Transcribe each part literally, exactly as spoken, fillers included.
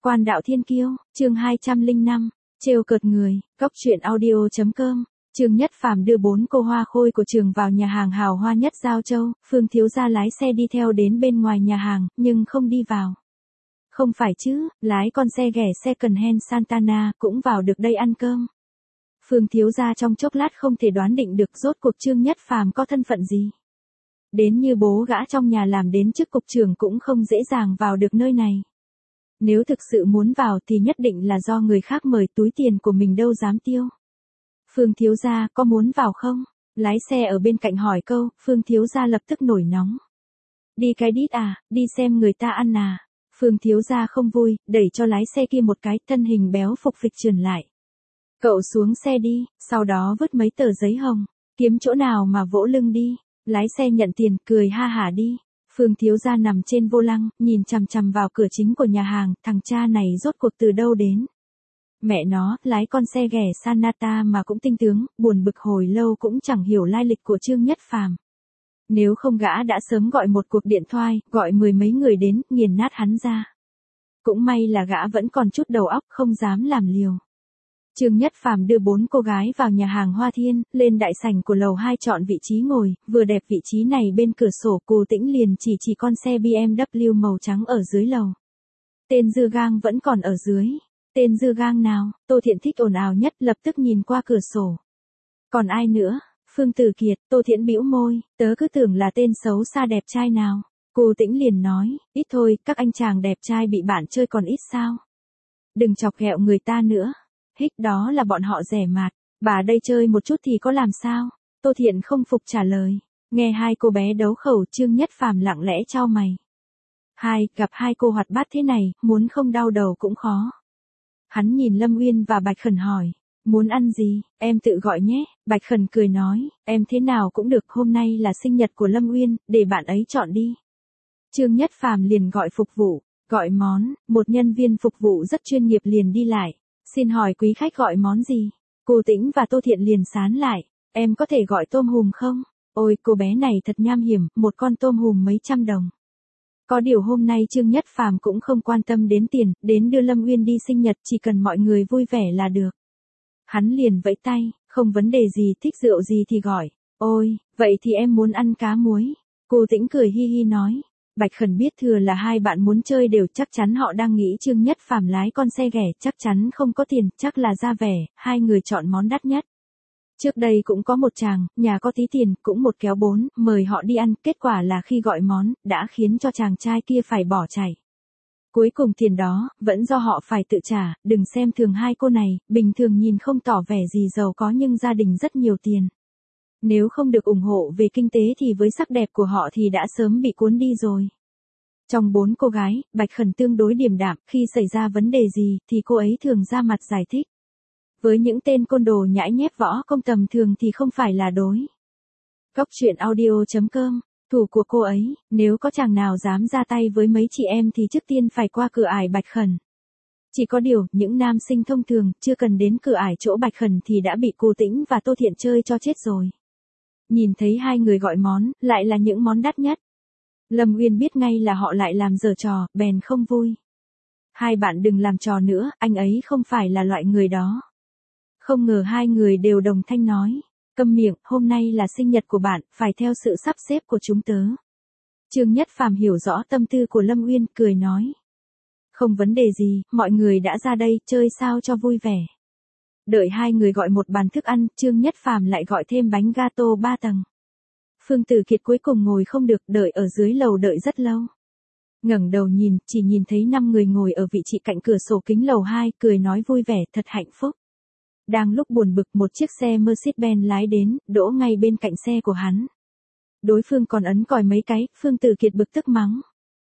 Quan đạo thiên kiêu, chương hai trăm lẻ năm, trêu cợt người, góc truyện audio.com. Trương Nhất Phàm đưa bốn cô hoa khôi của trường vào nhà hàng hào hoa nhất Giao Châu, Phương thiếu gia lái xe đi theo đến bên ngoài nhà hàng, nhưng không đi vào. Không phải chứ, lái con xe ghẻ second hand Santana cũng vào được đây ăn cơm. Phương thiếu gia trong chốc lát không thể đoán định được rốt cuộc Trương Nhất Phàm có thân phận gì. Đến như bố gã trong nhà làm đến chức cục trưởng cũng không dễ dàng vào được nơi này. Nếu thực sự muốn vào thì nhất định là do người khác mời, túi tiền của mình đâu dám tiêu. Phương thiếu gia có muốn vào không? Lái xe ở bên cạnh hỏi câu, Phương thiếu gia lập tức nổi nóng. Đi cái đít à, đi xem người ta ăn à. Phương thiếu gia không vui, đẩy cho lái xe kia một cái, thân hình béo phục phịch trườn lại. Cậu xuống xe đi, sau đó vứt mấy tờ giấy hồng, kiếm chỗ nào mà vỗ lưng đi. Lái xe nhận tiền, cười ha hả đi. Phương thiếu gia nằm trên vô lăng, nhìn chằm chằm vào cửa chính của nhà hàng, thằng cha này rốt cuộc từ đâu đến. Mẹ nó, lái con xe ghẻ Sanata mà cũng tinh tướng, buồn bực hồi lâu cũng chẳng hiểu lai lịch của Trương Nhất Phàm. Nếu không gã đã sớm gọi một cuộc điện thoại, gọi mười mấy người đến, nghiền nát hắn ra. Cũng may là gã vẫn còn chút đầu óc, không dám làm liều. Trương Nhất Phàm đưa bốn cô gái vào nhà hàng Hoa Thiên, lên đại sảnh của lầu hai chọn vị trí ngồi, vừa đẹp vị trí này bên cửa sổ, Cù Tĩnh liền chỉ chỉ con xe bê em vê màu trắng ở dưới lầu. Tên Dư Gang vẫn còn ở dưới. Tên Dư Gang nào? Tô Thiện thích ồn ào nhất, lập tức nhìn qua cửa sổ. Còn ai nữa? Phương Tử Kiệt. Tô Thiện bĩu môi, tớ cứ tưởng là tên xấu xa đẹp trai nào. Cù Tĩnh liền nói, ít thôi, các anh chàng đẹp trai bị bạn chơi còn ít sao? Đừng chọc ghẹo người ta nữa. Hích, đó là bọn họ rẻ mạt, bà đây chơi một chút thì có làm sao? Tô Thiện không phục trả lời. Nghe hai cô bé đấu khẩu, Trương Nhất Phàm lặng lẽ chau mày. Hai, gặp hai cô hoạt bát thế này, muốn không đau đầu cũng khó. Hắn nhìn Lâm Uyên và Bạch Khẩn hỏi, muốn ăn gì, em tự gọi nhé. Bạch Khẩn cười nói, em thế nào cũng được, hôm nay là sinh nhật của Lâm Uyên, để bạn ấy chọn đi. Trương Nhất Phàm liền gọi phục vụ, gọi món, một nhân viên phục vụ rất chuyên nghiệp liền đi lại. Xin hỏi quý khách gọi món gì? Cù Tĩnh và Tô Thiện liền sán lại, em có thể gọi tôm hùm không? Ôi, cô bé này thật nham hiểm, một con tôm hùm mấy trăm đồng. Có điều hôm nay Trương Nhất Phàm cũng không quan tâm đến tiền, đến đưa Lâm Uyên đi sinh nhật, chỉ cần mọi người vui vẻ là được. Hắn liền vẫy tay, không vấn đề gì, thích rượu gì thì gọi. Ôi, vậy thì em muốn ăn cá muối. Cù Tĩnh cười hi hi nói. Bạch Khẩn biết thừa là hai bạn muốn chơi đều, chắc chắn họ đang nghĩ Trương Nhất Phàm lái con xe ghẻ, chắc chắn không có tiền, chắc là ra vẻ, hai người chọn món đắt nhất. Trước đây cũng có một chàng, nhà có tí tiền, cũng một kéo bốn, mời họ đi ăn, kết quả là khi gọi món, đã khiến cho chàng trai kia phải bỏ chạy. Cuối cùng tiền đó, vẫn do họ phải tự trả, đừng xem thường hai cô này, bình thường nhìn không tỏ vẻ gì giàu có nhưng gia đình rất nhiều tiền. Nếu không được ủng hộ về kinh tế thì với sắc đẹp của họ thì đã sớm bị cuốn đi rồi. Trong bốn cô gái, Bạch Khẩn tương đối điềm đạm, khi xảy ra vấn đề gì thì cô ấy thường ra mặt giải thích. Với những tên côn đồ nhãi nhép võ công tầm thường thì không phải là đối. Góc truyện audio.com, thủ của cô ấy, nếu có chàng nào dám ra tay với mấy chị em thì trước tiên phải qua cửa ải Bạch Khẩn. Chỉ có điều, những nam sinh thông thường, chưa cần đến cửa ải chỗ Bạch Khẩn thì đã bị Cù Tĩnh và Tô Thiện chơi cho chết rồi. Nhìn thấy hai người gọi món, lại là những món đắt nhất. Lâm Uyên biết ngay là họ lại làm giở trò, bèn không vui. Hai bạn đừng làm trò nữa, anh ấy không phải là loại người đó. Không ngờ hai người đều đồng thanh nói. Câm miệng, hôm nay là sinh nhật của bạn, phải theo sự sắp xếp của chúng tớ. Trương Nhất Phàm hiểu rõ tâm tư của Lâm Uyên, cười nói. Không vấn đề gì, mọi người đã ra đây, chơi sao cho vui vẻ. Đợi hai người gọi một bàn thức ăn, Trương Nhất Phàm lại gọi thêm bánh gato ba tầng. Phương Tử Kiệt cuối cùng ngồi không được, đợi ở dưới lầu đợi rất lâu. Ngẩng đầu nhìn, chỉ nhìn thấy năm người ngồi ở vị trí cạnh cửa sổ kính lầu hai, cười nói vui vẻ, thật hạnh phúc. Đang lúc buồn bực, một chiếc xe Mercedes-Benz lái đến, đỗ ngay bên cạnh xe của hắn. Đối phương còn ấn còi mấy cái, Phương Tử Kiệt bực tức mắng.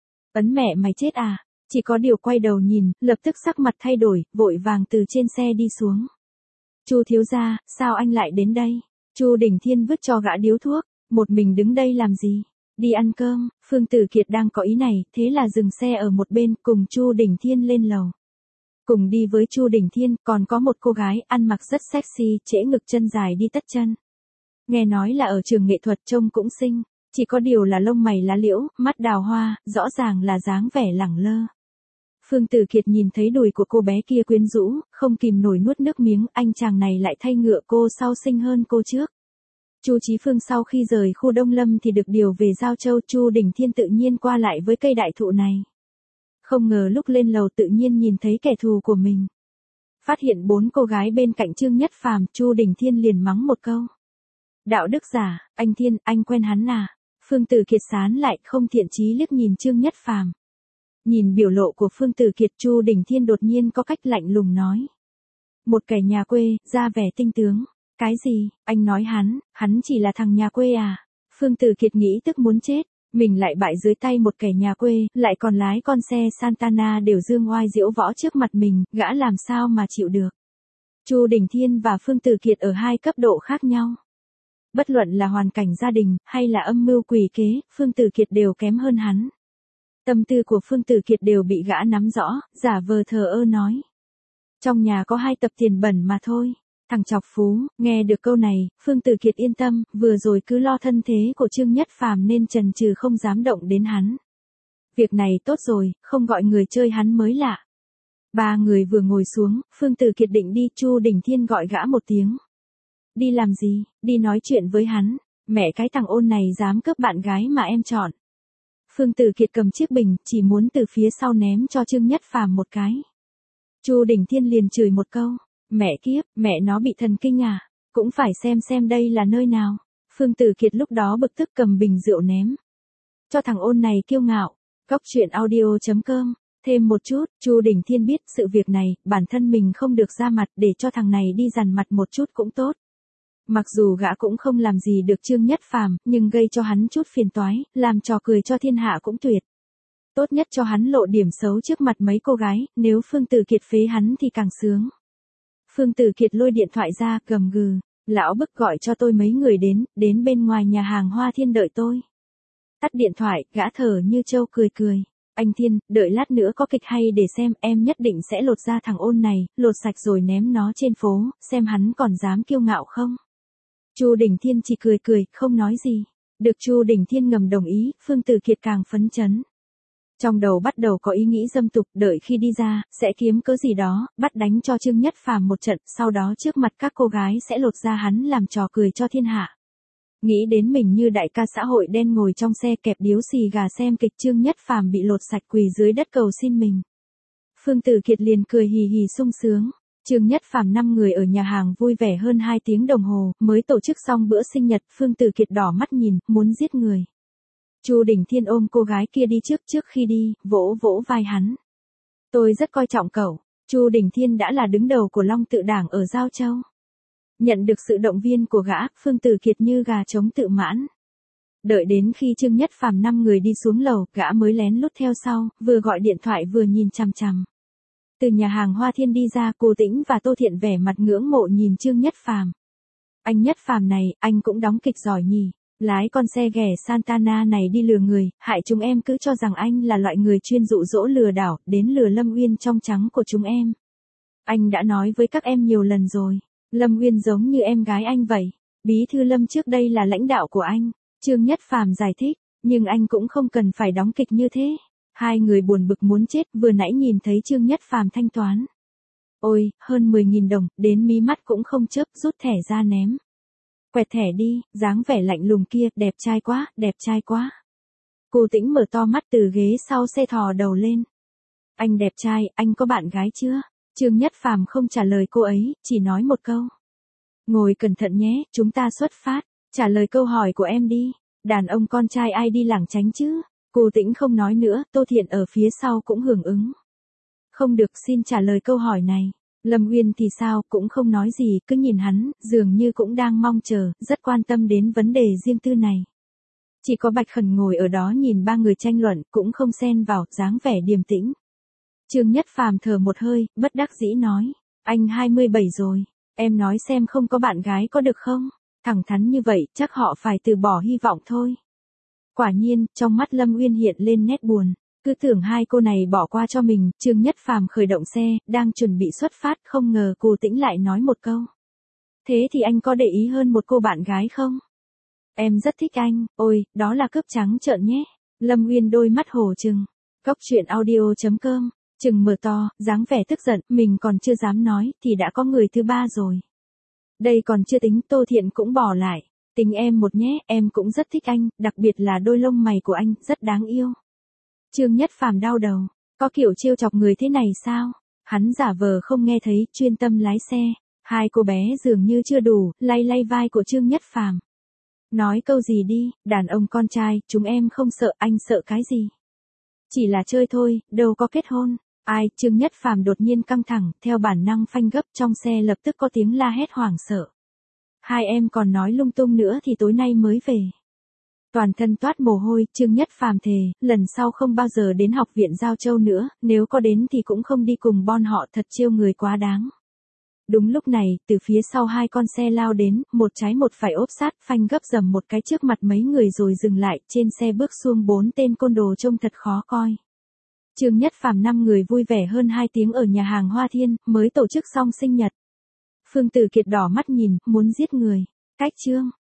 Ấn mẹ mày chết à? Chỉ có điều quay đầu nhìn, lập tức sắc mặt thay đổi, vội vàng từ trên xe đi xuống. Chu thiếu gia, sao anh lại đến đây? Chu Đình Thiên vứt cho gã điếu thuốc, một mình đứng đây làm gì? Đi ăn cơm. Phương Tử Kiệt đang có ý này, thế là dừng xe ở một bên, cùng Chu Đình Thiên lên lầu. Cùng đi với Chu Đình Thiên, còn có một cô gái, ăn mặc rất sexy, trễ ngực chân dài đi tất chân. Nghe nói là ở trường nghệ thuật, trông cũng xinh, chỉ có điều là lông mày lá liễu, mắt đào hoa, rõ ràng là dáng vẻ lẳng lơ. Phương Tử Kiệt nhìn thấy đùi của cô bé kia quyến rũ, không kìm nổi nuốt nước miếng, anh chàng này lại thay ngựa cô sau xinh hơn cô trước. Chu Chí Phương sau khi rời khu Đông Lâm thì được điều về Giao Châu, Chu Đình Thiên tự nhiên qua lại với cây đại thụ này. Không ngờ lúc lên lầu tự nhiên nhìn thấy kẻ thù của mình. Phát hiện bốn cô gái bên cạnh Trương Nhất Phàm, Chu Đình Thiên liền mắng một câu. Đạo đức giả, anh Thiên, anh quen hắn à? Phương Tử Kiệt sán lại, không thiện chí liếc nhìn Trương Nhất Phàm. Nhìn biểu lộ của Phương Tử Kiệt, Chu Đình Thiên đột nhiên có cách lạnh lùng nói. Một kẻ nhà quê, ra vẻ tinh tướng. Cái gì, anh nói hắn, hắn chỉ là thằng nhà quê à? Phương Tử Kiệt nghĩ tức muốn chết, mình lại bại dưới tay một kẻ nhà quê, lại còn lái con xe Santana đều dương oai diễu võ trước mặt mình, gã làm sao mà chịu được. Chu Đình Thiên và Phương Tử Kiệt ở hai cấp độ khác nhau. Bất luận là hoàn cảnh gia đình, hay là âm mưu quỷ kế, Phương Tử Kiệt đều kém hơn hắn. Tâm tư của Phương Tử Kiệt đều bị gã nắm rõ, giả vờ thờ ơ nói. Trong nhà có hai tập tiền bẩn mà thôi. Thằng chọc phú, nghe được câu này, Phương Tử Kiệt yên tâm, vừa rồi cứ lo thân thế của Trương Nhất Phàm nên chần chừ không dám động đến hắn. Việc này tốt rồi, không gọi người chơi hắn mới lạ. Ba người vừa ngồi xuống, Phương Tử Kiệt định đi, Chu Đình Thiên gọi gã một tiếng. Đi làm gì, đi nói chuyện với hắn, mẹ cái thằng ôn này dám cướp bạn gái mà em chọn. Phương Tử Kiệt cầm chiếc bình, chỉ muốn từ phía sau ném cho Trương Nhất Phàm một cái. Chu Đình Thiên liền chửi một câu. Mẹ kiếp, mẹ nó bị thần kinh à? Cũng phải xem xem đây là nơi nào. Phương Tử Kiệt lúc đó bực tức cầm bình rượu ném. Cho thằng ôn này kiêu ngạo. Góc truyện audio chấm com. Thêm một chút, Chu Đình Thiên biết sự việc này, bản thân mình không được ra mặt để cho thằng này đi dằn mặt một chút cũng tốt. Mặc dù gã cũng không làm gì được Trương Nhất Phàm, nhưng gây cho hắn chút phiền toái, làm trò cười cho thiên hạ cũng tuyệt. Tốt nhất cho hắn lộ điểm xấu trước mặt mấy cô gái, nếu Phương Tử Kiệt phế hắn thì càng sướng. Phương Tử Kiệt lôi điện thoại ra, gầm gừ, lão bức gọi cho tôi mấy người đến, đến bên ngoài nhà hàng Hoa Thiên đợi tôi. Tắt điện thoại, gã thở như trâu cười cười. Anh Thiên, đợi lát nữa có kịch hay để xem, em nhất định sẽ lột ra thằng ôn này, lột sạch rồi ném nó trên phố, xem hắn còn dám kiêu ngạo không. Chu Đình Thiên chỉ cười cười, không nói gì. Được Chu Đình Thiên ngầm đồng ý, Phương Tử Kiệt càng phấn chấn. Trong đầu bắt đầu có ý nghĩ dâm tục, đợi khi đi ra, sẽ kiếm cớ gì đó, bắt đánh cho Trương Nhất Phàm một trận, sau đó trước mặt các cô gái sẽ lột ra hắn làm trò cười cho thiên hạ. Nghĩ đến mình như đại ca xã hội đen ngồi trong xe kẹp điếu xì gà xem kịch Trương Nhất Phàm bị lột sạch quỳ dưới đất cầu xin mình. Phương Tử Kiệt liền cười hì hì sung sướng. Trương Nhất Phàm năm người ở nhà hàng vui vẻ hơn hai tiếng đồng hồ, mới tổ chức xong bữa sinh nhật, Phương Tử Kiệt đỏ mắt nhìn, muốn giết người. Chu Đình Thiên ôm cô gái kia đi trước, trước khi đi, vỗ vỗ vai hắn. Tôi rất coi trọng cậu. Chu Đình Thiên đã là đứng đầu của Long Tự Đảng ở Giao Châu. Nhận được sự động viên của gã, Phương Tử Kiệt như gà trống tự mãn. Đợi đến khi Trương Nhất Phàm năm người đi xuống lầu, gã mới lén lút theo sau, vừa gọi điện thoại vừa nhìn chằm chằm. Từ nhà hàng Hoa Thiên đi ra, Cô Tĩnh và Tô Thiện vẻ mặt ngưỡng mộ nhìn Trương Nhất Phàm. Anh Nhất Phàm này, anh cũng đóng kịch giỏi nhỉ. Lái con xe ghẻ Santana này đi lừa người, hại chúng em cứ cho rằng anh là loại người chuyên dụ dỗ lừa đảo, đến lừa Lâm Uyên trong trắng của chúng em. Anh đã nói với các em nhiều lần rồi, Lâm Uyên giống như em gái anh vậy. Bí thư Lâm trước đây là lãnh đạo của anh. Trương Nhất Phàm giải thích, nhưng anh cũng không cần phải đóng kịch như thế. Hai người buồn bực muốn chết, vừa nãy nhìn thấy Trương Nhất Phàm thanh toán. Ôi, hơn mười nghìn đồng, đến mí mắt cũng không chớp, rút thẻ ra ném. Quẹt thẻ đi, dáng vẻ lạnh lùng kia, đẹp trai quá, đẹp trai quá. Cô Tĩnh mở to mắt từ ghế sau xe thò đầu lên. Anh đẹp trai, anh có bạn gái chưa? Trương Nhất Phàm không trả lời cô ấy, chỉ nói một câu. Ngồi cẩn thận nhé, chúng ta xuất phát, trả lời câu hỏi của em đi. Đàn ông con trai ai đi lảng tránh chứ? Cô Tĩnh không nói nữa, Tô Thiện ở phía sau cũng hưởng ứng. Không được, xin trả lời câu hỏi này. Lâm Uyên thì sao, cũng không nói gì, cứ nhìn hắn, dường như cũng đang mong chờ, rất quan tâm đến vấn đề riêng tư này. Chỉ có Bạch Khẩn ngồi ở đó nhìn ba người tranh luận, cũng không xen vào, dáng vẻ điềm tĩnh. Trương Nhất Phàm thở một hơi, bất đắc dĩ nói, anh hai mươi bảy rồi, em nói xem không có bạn gái có được không? Thẳng thắn như vậy, chắc họ phải từ bỏ hy vọng thôi. Quả nhiên, trong mắt Lâm Uyên hiện lên nét buồn. Cứ tưởng hai cô này bỏ qua cho mình, Trương Nhất Phàm khởi động xe, đang chuẩn bị xuất phát, không ngờ Cô Tĩnh lại nói một câu. Thế thì anh có để ý hơn một cô bạn gái không? Em rất thích anh, ôi, đó là cướp trắng trợn nhé. Lâm Uyên đôi mắt hổ trừng. Góc truyện audio chấm com Trừng mở to, dáng vẻ tức giận, mình còn chưa dám nói, thì đã có người thứ ba rồi. Đây còn chưa tính, Tô Thiện cũng bỏ lại. Tình em một nhé, em cũng rất thích anh, đặc biệt là đôi lông mày của anh, rất đáng yêu. Trương Nhất Phàm đau đầu, có kiểu trêu chọc người thế này sao? Hắn giả vờ không nghe thấy, chuyên tâm lái xe. Hai cô bé dường như chưa đủ, lay lay vai của Trương Nhất Phàm. Nói câu gì đi, đàn ông con trai, chúng em không sợ, anh sợ cái gì? Chỉ là chơi thôi, đâu có kết hôn. Ai, Trương Nhất Phàm đột nhiên căng thẳng, theo bản năng phanh gấp, trong xe lập tức có tiếng la hét hoảng sợ. Hai em còn nói lung tung nữa thì tối nay mới về. Toàn thân toát mồ hôi, Trương Nhất Phàm thề, lần sau không bao giờ đến học viện Giao Châu nữa, nếu có đến thì cũng không đi cùng bọn họ, thật trêu người quá đáng. Đúng lúc này, từ phía sau hai con xe lao đến, một trái một phải ốp sát, phanh gấp dầm một cái trước mặt mấy người rồi dừng lại, trên xe bước xuống bốn tên côn đồ trông thật khó coi. Trương Nhất Phàm năm người vui vẻ hơn hai tiếng ở nhà hàng Hoa Thiên, mới tổ chức xong sinh nhật. Phương Tử Kiệt đỏ mắt nhìn, muốn giết người. Cách Trương